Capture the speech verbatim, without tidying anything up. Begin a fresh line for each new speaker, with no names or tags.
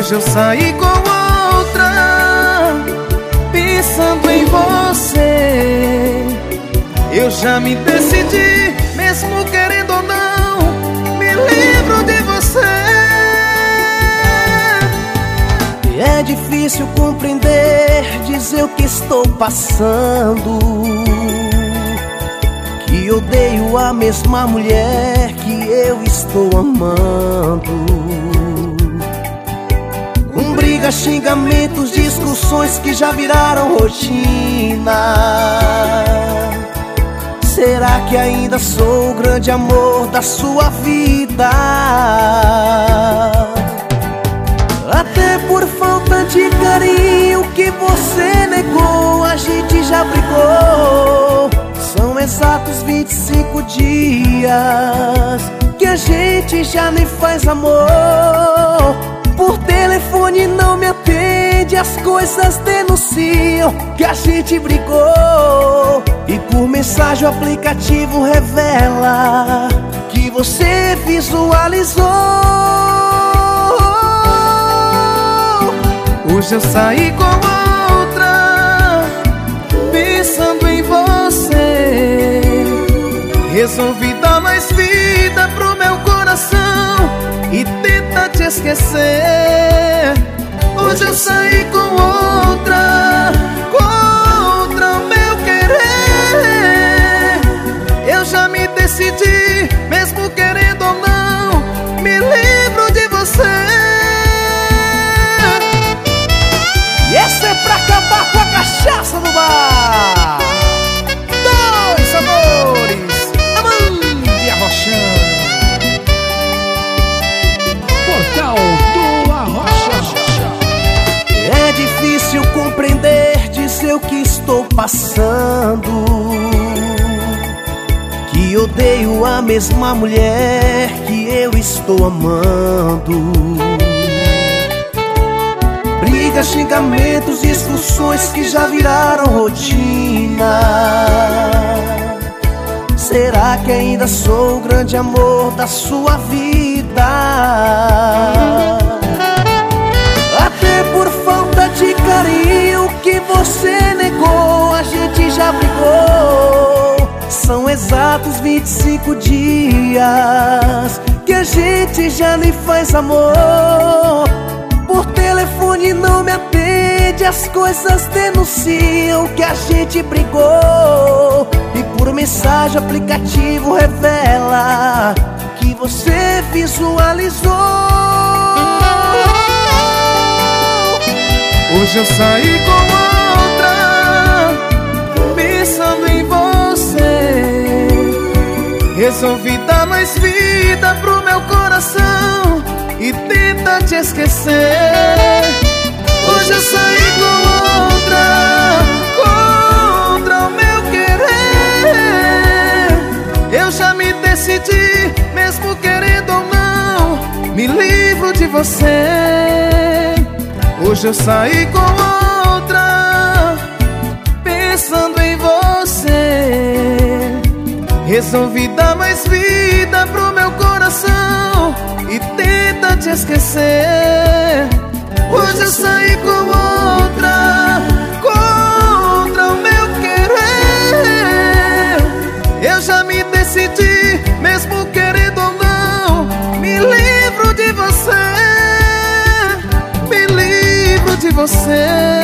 Hoje eu saí com outra, pensando em você. Eu já me decidi, mesmo querendo ou não, me livro de você.
É difícil compreender, dizer o que estou passando, que odeio a mesma mulher que eu estou amando. Com brigas, xingamentos, discussões que já viraram rotina. Será que ainda sou o grande amor da sua vida? Até por falta de carinho que você negou, a gente já brigou. São exatos vinte e cinco dias que a gente já nem faz amor. Por telefone não me atende, as coisas denunciam que a gente brigou. E por mensagem o aplicativo revela que você visualizou.
Hoje eu saí com outra, pensando em você. Resolvi dar mais vida pro meu coração e tentar te esquecer. Hoje eu saí com outra, contra o meu querer. Eu já me decidi, mesmo querendo ou não, me livro de você.
E essa é pra acabar com a cachaça no bar. Dois amores, Amanda e Arrochão.
Portal do Arrocha.
É difícil compreender, dizer o que estou passando, que odeio a mesma mulher que eu estou amando. Brigas, xingamentos, discussões que já viraram rotina. Será que ainda sou o grande amor da sua vida? Até por falta de carinho que você negou, a gente já brigou. São exatos vinte e cinco dias que a gente já nem faz amor. Por telefone não me atende, as coisas denunciam que a gente brigou. E por mensagem o aplicativo revela que você visualizou.
Hoje eu saí com outra, pensando em você. Resolvi dar mais vida pro meu coração e tenta te esquecer. Hoje eu saí com outra, contra o meu querer. Eu já me decidi, mesmo querendo ou não, me livro de você. Hoje eu saí com outra, pensando em você. Resolvi dar mais vida pro meu coração e tenta te esquecer. Hoje eu saí com outra, contra o meu querer. Eu já me decidi, mesmo querendo ou não, me livro de você. Me livro de você.